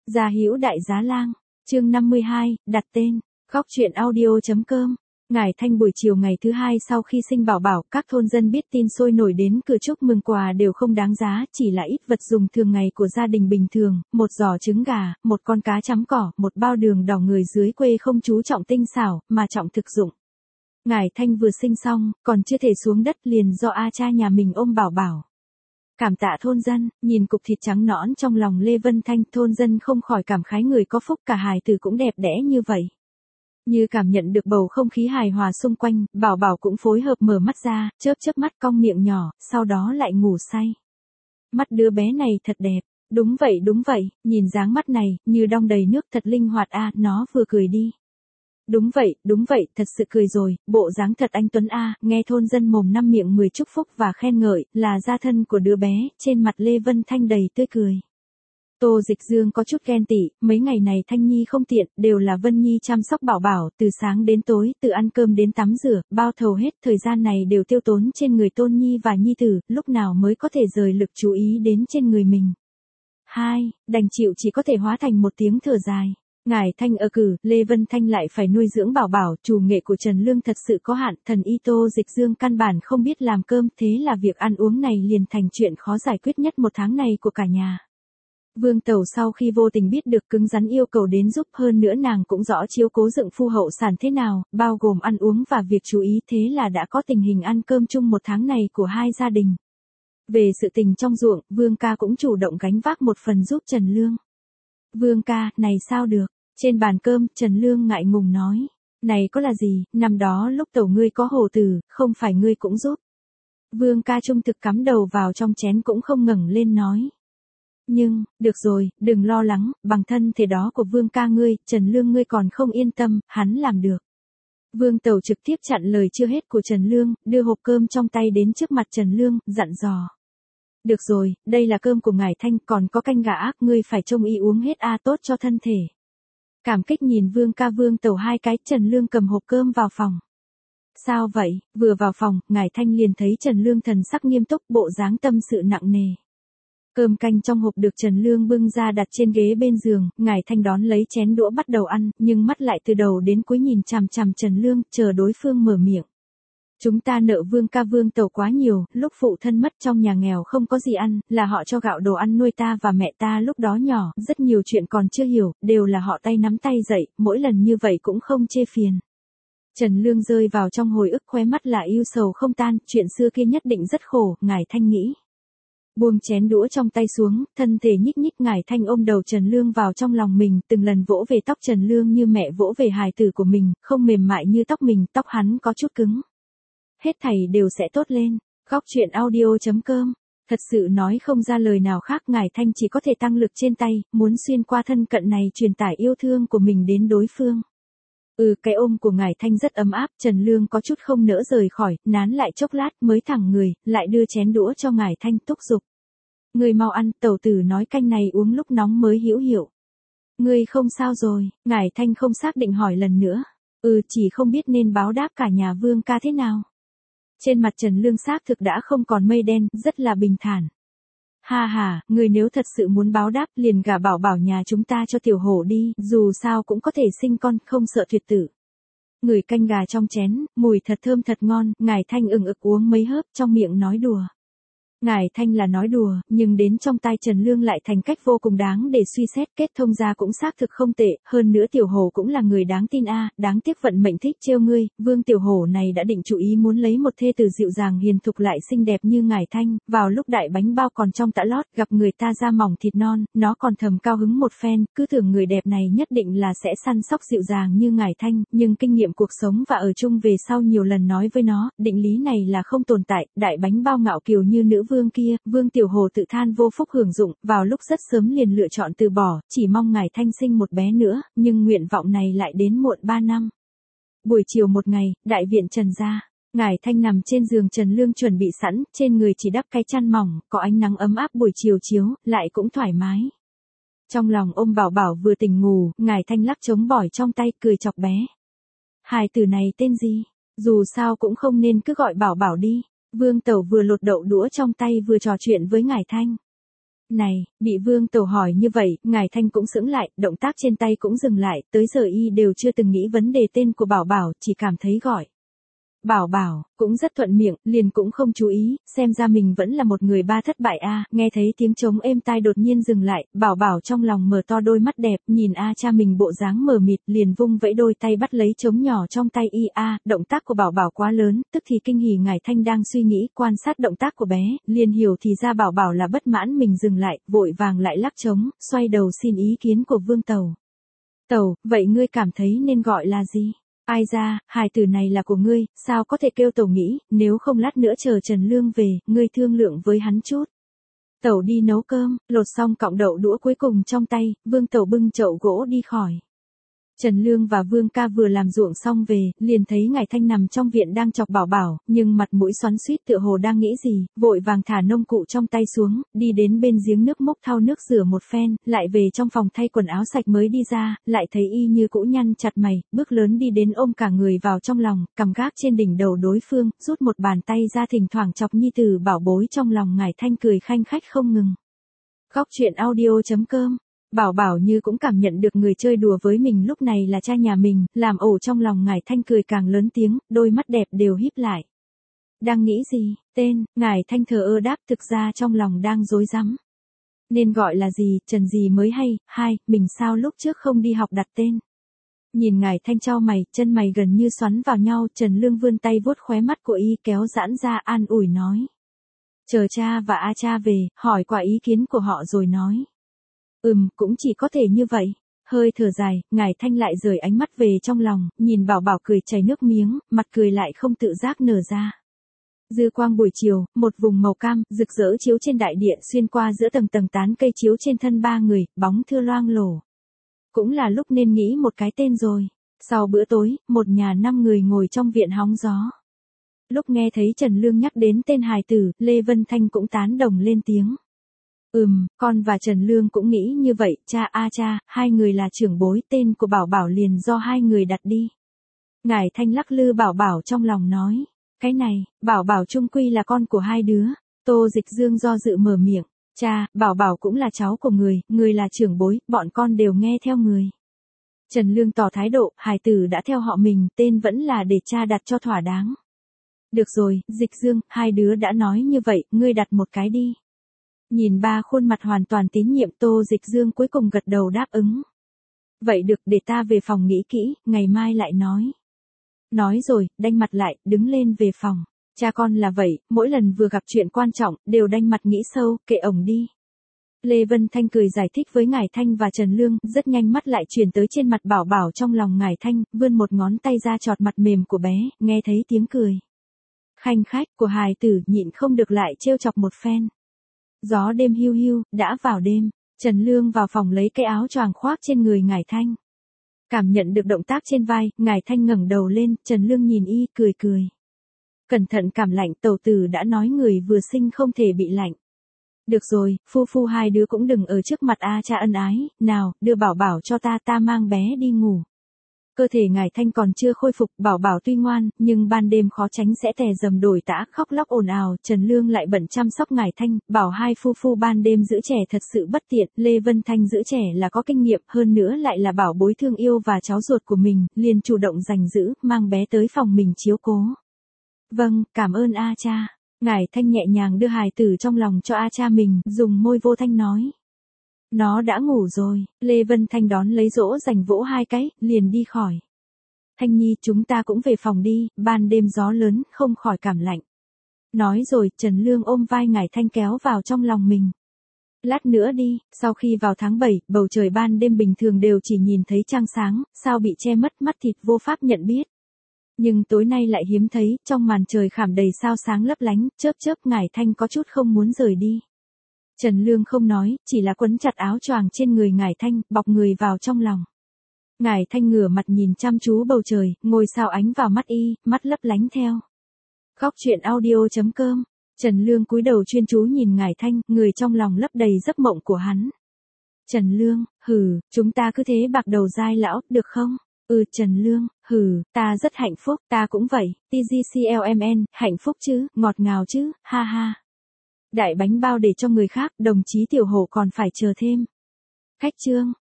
Gia Hữu Đại Giá Lang, chương 52, đặt tên, Góc Chuyện Audio.com. Ngải Thanh buổi chiều ngày thứ hai sau khi sinh bảo bảo, các thôn dân biết tin sôi nổi đến cửa chúc mừng, quà đều không đáng giá, chỉ là ít vật dùng thường ngày của gia đình bình thường, một giò trứng gà, một con cá chấm cỏ, một bao đường đỏ. Người dưới quê không chú trọng tinh xảo, mà trọng thực dụng. Ngải Thanh vừa sinh xong, còn chưa thể xuống đất liền do cha nhà mình ôm bảo bảo. Cảm tạ thôn dân, nhìn cục thịt trắng nõn trong lòng Lê Vân Thanh, thôn dân không khỏi cảm khái người có phúc, cả hài tử cũng đẹp đẽ như vậy. Như cảm nhận được bầu không khí hài hòa xung quanh, bảo bảo cũng phối hợp mở mắt ra, chớp chớp mắt cong miệng nhỏ, sau đó lại ngủ say. Mắt đứa bé này thật đẹp, đúng vậy, nhìn dáng mắt này, như đong đầy nước, thật linh hoạt nó vừa cười đi. Đúng vậy, thật sự cười rồi, bộ dáng thật anh tuấn nghe thôn dân mồm năm miệng mười chúc phúc và khen ngợi, là gia thân của đứa bé, trên mặt Lê Vân Thanh đầy tươi cười. Tô Dịch Dương có chút ghen tị, mấy ngày này Thanh Nhi không tiện, đều là Vân Nhi chăm sóc bảo bảo, từ sáng đến tối, từ ăn cơm đến tắm rửa, bao thầu hết, thời gian này đều tiêu tốn trên người Tôn Nhi và Nhi tử, lúc nào mới có thể rời lực chú ý đến trên người mình. Đành chịu chỉ có thể hóa thành một tiếng thở dài. Ngải Thanh ở cử, Lê Vân Thanh lại phải nuôi dưỡng bảo bảo, chủ nghệ của Trần Lương thật sự có hạn, thần y Tô Dịch Dương căn bản không biết làm cơm, thế là việc ăn uống này liền thành chuyện khó giải quyết nhất một tháng này của cả nhà. Vương Tẩu sau khi vô tình biết được cứng rắn yêu cầu đến giúp, hơn nữa nàng cũng rõ chiếu cố dựng phu hậu sản thế nào, bao gồm ăn uống và việc chú ý, thế là đã có tình hình ăn cơm chung một tháng này của hai gia đình. Về sự tình trong ruộng, Vương ca cũng chủ động gánh vác một phần giúp Trần Lương. Vương ca, này sao được? Trên bàn cơm, Trần Lương ngại ngùng nói. Này có là gì, năm đó lúc Tẩu ngươi có hổ tử, không phải ngươi cũng giúp. Vương ca trung thực cắm đầu vào trong chén cũng không ngẩng lên nói. Nhưng, được rồi, đừng lo lắng, bằng thân thể đó của Vương ca ngươi, Trần Lương ngươi còn không yên tâm, hắn làm được. Vương Tẩu trực tiếp chặn lời chưa hết của Trần Lương, đưa hộp cơm trong tay đến trước mặt Trần Lương, dặn dò. Được rồi, đây là cơm của Ngải Thanh, còn có canh gà ác, ngươi phải trông y uống hết tốt cho thân thể. Cảm kích nhìn Vương ca Vương Tẩu hai cái, Trần Lương cầm hộp cơm vào phòng. Sao vậy? Vừa vào phòng, Ngải Thanh liền thấy Trần Lương thần sắc nghiêm túc, bộ dáng tâm sự nặng nề. Cơm canh trong hộp được Trần Lương bưng ra đặt trên ghế bên giường, Ngải Thanh đón lấy chén đũa bắt đầu ăn, nhưng mắt lại từ đầu đến cuối nhìn chằm chằm Trần Lương, chờ đối phương mở miệng. Chúng ta nợ Vương ca Vương Tẩu quá nhiều, lúc phụ thân mất trong nhà nghèo không có gì ăn, là họ cho gạo đồ ăn nuôi ta và mẹ ta lúc đó nhỏ, rất nhiều chuyện còn chưa hiểu, đều là họ tay nắm tay dạy, mỗi lần như vậy cũng không chê phiền. Trần Lương rơi vào trong hồi ức, khóe mắt là ưu sầu không tan, chuyện xưa kia nhất định rất khổ, Ngải Thanh nghĩ. Buông chén đũa trong tay xuống, thân thể nhích nhích, Ngải Thanh ôm đầu Trần Lương vào trong lòng mình, từng lần vỗ về tóc Trần Lương như mẹ vỗ về hài tử của mình, không mềm mại như tóc mình, tóc hắn có chút cứng. Hết thảy đều sẽ tốt lên. Góc Chuyện Audio.com. Thật sự nói không ra lời nào khác, Ngải Thanh chỉ có thể tăng lực trên tay, muốn xuyên qua thân cận này truyền tải yêu thương của mình đến đối phương. Cái ôm của Ngải Thanh rất ấm áp, Trần Lương có chút không nỡ rời khỏi, nán lại chốc lát mới thẳng người, lại đưa chén đũa cho Ngải Thanh, thúc giục. Ngươi mau ăn, tẩu tử nói canh này uống lúc nóng mới hữu hiệu. Ngươi không sao rồi? Ngải Thanh không xác định hỏi lần nữa. Chỉ không biết nên báo đáp cả nhà Vương ca thế nào. Trên mặt Trần Lương xác thực đã không còn mây đen, rất là bình thản. Người nếu thật sự muốn báo đáp, liền gả bảo bảo nhà chúng ta cho tiểu hổ đi, dù sao cũng có thể sinh con, không sợ tuyệt tử. Ngửi canh gà trong chén, mùi thật thơm thật ngon, Ngải Thanh ừng ực uống mấy hớp, trong miệng nói đùa. Ngải Thanh là nói đùa, nhưng đến trong tai Trần Lương lại thành cách vô cùng đáng để suy xét, kết thông ra cũng xác thực không tệ, hơn nữa tiểu hổ cũng là người đáng tin đáng tiếc vận mệnh thích trêu ngươi, Vương tiểu hổ này đã định chủ ý muốn lấy một thê tử dịu dàng hiền thục lại xinh đẹp như Ngải Thanh, vào lúc đại bánh bao còn trong tã lót, gặp người ta da mỏng thịt non, nó còn thầm cao hứng một phen, cứ tưởng người đẹp này nhất định là sẽ săn sóc dịu dàng như Ngải Thanh, nhưng kinh nghiệm cuộc sống và ở chung về sau nhiều lần nói với nó, định lý này là không tồn tại, đại bánh bao ngạo kiều như nữ vương kia, Vương tiểu hồ tự than vô phúc hưởng dụng, vào lúc rất sớm liền lựa chọn từ bỏ, chỉ mong Ngải Thanh sinh một bé nữa, nhưng nguyện vọng này lại đến muộn 3 năm. Buổi chiều một ngày, đại viện Trần gia, Ngải Thanh nằm trên giường Trần Lương chuẩn bị sẵn, trên người chỉ đắp cái chăn mỏng, có ánh nắng ấm áp buổi chiều chiếu, lại cũng thoải mái. Trong lòng ôm bảo bảo vừa tỉnh ngủ, Ngải Thanh lắc trống bỏi trong tay, cười chọc bé. Hài tử này tên gì? Dù sao cũng không nên cứ gọi bảo bảo đi. Vương Tẩu vừa lột đậu đũa trong tay vừa trò chuyện với Ngải Thanh. Này, bị Vương Tẩu hỏi như vậy, Ngải Thanh cũng sững lại, động tác trên tay cũng dừng lại, tới giờ y đều chưa từng nghĩ vấn đề tên của Bảo Bảo, chỉ cảm thấy gọi Bảo Bảo, cũng rất thuận miệng, liền cũng không chú ý, xem ra mình vẫn là một người ba thất bại a. Nghe thấy tiếng trống êm tai đột nhiên dừng lại, Bảo Bảo trong lòng mở to đôi mắt đẹp, nhìn cha mình bộ dáng mờ mịt, liền vung vẫy đôi tay bắt lấy trống nhỏ trong tay y động tác của Bảo Bảo quá lớn, tức thì kinh hỉ Ngải Thanh đang suy nghĩ, quan sát động tác của bé, liền hiểu thì ra Bảo Bảo là bất mãn mình dừng lại, vội vàng lại lắc trống, xoay đầu xin ý kiến của Vương Tẩu. Tẩu, vậy ngươi cảm thấy nên gọi là gì? Ai ra, hài tử này là của ngươi, sao có thể kêu Tẩu nghĩ, nếu không lát nữa chờ Trần Lương về, ngươi thương lượng với hắn chút. Tẩu đi nấu cơm, lột xong cọng đậu đũa cuối cùng trong tay, Vương Tẩu bưng chậu gỗ đi khỏi. Trần Lương và Vương ca vừa làm ruộng xong về, liền thấy Ngải Thanh nằm trong viện đang chọc Bảo Bảo, nhưng mặt mũi xoắn xuýt tựa hồ đang nghĩ gì, vội vàng thả nông cụ trong tay xuống, đi đến bên giếng nước múc thau nước rửa một phen, lại về trong phòng thay quần áo sạch mới đi ra, lại thấy y như cũ nhăn chặt mày, bước lớn đi đến ôm cả người vào trong lòng, cầm gác trên đỉnh đầu đối phương, rút một bàn tay ra thỉnh thoảng chọc nhi tử bảo bối trong lòng Ngải Thanh cười khanh khách không ngừng. Góc truyện audio.com Bảo Bảo như cũng cảm nhận được người chơi đùa với mình lúc này là cha nhà mình, làm ổ trong lòng Ngải Thanh cười càng lớn tiếng, đôi mắt đẹp đều híp lại. Đang nghĩ gì, tên, Ngải Thanh thờ ơ đáp thực ra trong lòng đang rối rắm. Nên gọi là gì, Trần gì mới hay, mình sao lúc trước không đi học đặt tên. Nhìn Ngải Thanh chau mày, chân mày gần như xoắn vào nhau, Trần Lương vươn tay vuốt khóe mắt của y kéo giãn ra an ủi nói. Chờ cha và cha về, hỏi qua ý kiến của họ rồi nói. Cũng chỉ có thể như vậy. Hơi thở dài, Ngải Thanh lại rời ánh mắt về trong lòng, nhìn Bảo Bảo cười chảy nước miếng, mặt cười lại không tự giác nở ra. Dư quang buổi chiều, một vùng màu cam, rực rỡ chiếu trên đại điện xuyên qua giữa tầng tầng tán cây chiếu trên thân ba người, bóng thưa loang lổ. Cũng là lúc nên nghĩ một cái tên rồi. Sau bữa tối, một nhà 5 người ngồi trong viện hóng gió. Lúc nghe thấy Trần Lương nhắc đến tên hài tử, Lê Vân Thanh cũng tán đồng lên tiếng. Con và Trần Lương cũng nghĩ như vậy, cha, hai người là trưởng bối, tên của Bảo Bảo liền do hai người đặt đi. Ngải Thanh lắc lư Bảo Bảo trong lòng nói, cái này, Bảo Bảo chung quy là con của hai đứa. Tô Dịch Dương do dự mở miệng, cha, Bảo Bảo cũng là cháu của người là trưởng bối, bọn con đều nghe theo người. Trần Lương tỏ thái độ, hài tử đã theo họ mình, tên vẫn là để cha đặt cho thỏa đáng. Được rồi, Dịch Dương, hai đứa đã nói như vậy, ngươi đặt một cái đi. Nhìn ba khuôn mặt hoàn toàn tín nhiệm, Tô Dịch Dương cuối cùng gật đầu đáp ứng. Vậy được, để ta về phòng nghĩ kỹ, ngày mai lại nói. Nói rồi, đanh mặt lại, đứng lên về phòng. Cha con là vậy, mỗi lần vừa gặp chuyện quan trọng, đều đanh mặt nghĩ sâu, kệ ổng đi. Lê Vân Thanh cười giải thích với Ngải Thanh và Trần Lương, rất nhanh mắt lại chuyển tới trên mặt Bảo Bảo trong lòng Ngải Thanh, vươn một ngón tay ra chọt mặt mềm của bé, nghe thấy tiếng cười khanh khách của hài tử, nhịn không được lại trêu chọc một phen. Gió đêm hiu hiu, đã vào đêm, Trần Lương vào phòng lấy cái áo choàng khoác trên người Ngải Thanh. Cảm nhận được động tác trên vai, Ngải Thanh ngẩng đầu lên, Trần Lương nhìn y, cười cười. Cẩn thận cảm lạnh, tẩu tử đã nói người vừa sinh không thể bị lạnh. Được rồi, phu hai đứa cũng đừng ở trước mặt cha ân ái, nào, đưa Bảo Bảo cho ta mang bé đi ngủ. Cơ thể Ngải Thanh còn chưa khôi phục, Bảo Bảo tuy ngoan, nhưng ban đêm khó tránh sẽ tè dầm đổi tã, khóc lóc ồn ào, Trần Lương lại bận chăm sóc Ngải Thanh, bảo hai phu ban đêm giữ trẻ thật sự bất tiện, Lê Vân Thanh giữ trẻ là có kinh nghiệm, hơn nữa lại là bảo bối thương yêu và cháu ruột của mình, liền chủ động giành giữ, mang bé tới phòng mình chiếu cố. Vâng, cảm ơn cha. Ngải Thanh nhẹ nhàng đưa hài tử trong lòng cho cha mình, dùng môi vô thanh nói. Nó đã ngủ rồi, Lê Vân Thanh đón lấy dỗ dành vỗ hai cái, liền đi khỏi. Thanh Nhi, chúng ta cũng về phòng đi, ban đêm gió lớn, không khỏi cảm lạnh. Nói rồi, Trần Lương ôm vai Ngải Thanh kéo vào trong lòng mình. Lát nữa đi, sau khi vào tháng 7, bầu trời ban đêm bình thường đều chỉ nhìn thấy trăng sáng, sao bị che mất, mắt thịt vô pháp nhận biết. Nhưng tối nay lại hiếm thấy, trong màn trời khảm đầy sao sáng lấp lánh, chớp Ngải Thanh có chút không muốn rời đi. Trần Lương không nói, chỉ là quấn chặt áo choàng trên người Ngải Thanh, bọc người vào trong lòng. Ngải Thanh ngửa mặt nhìn chăm chú bầu trời, ngôi sao ánh vào mắt y, mắt lấp lánh theo. Góc truyện audio.com Trần Lương cúi đầu chuyên chú nhìn Ngải Thanh, người trong lòng lấp đầy giấc mộng của hắn. Trần Lương, chúng ta cứ thế bạc đầu dai lão, được không? Trần Lương, ta rất hạnh phúc, ta cũng vậy, TGCLMN, hạnh phúc chứ, ngọt ngào chứ, ha ha. Đại bánh bao để cho người khác, đồng chí Tiểu Hổ còn phải chờ thêm. Khách trương,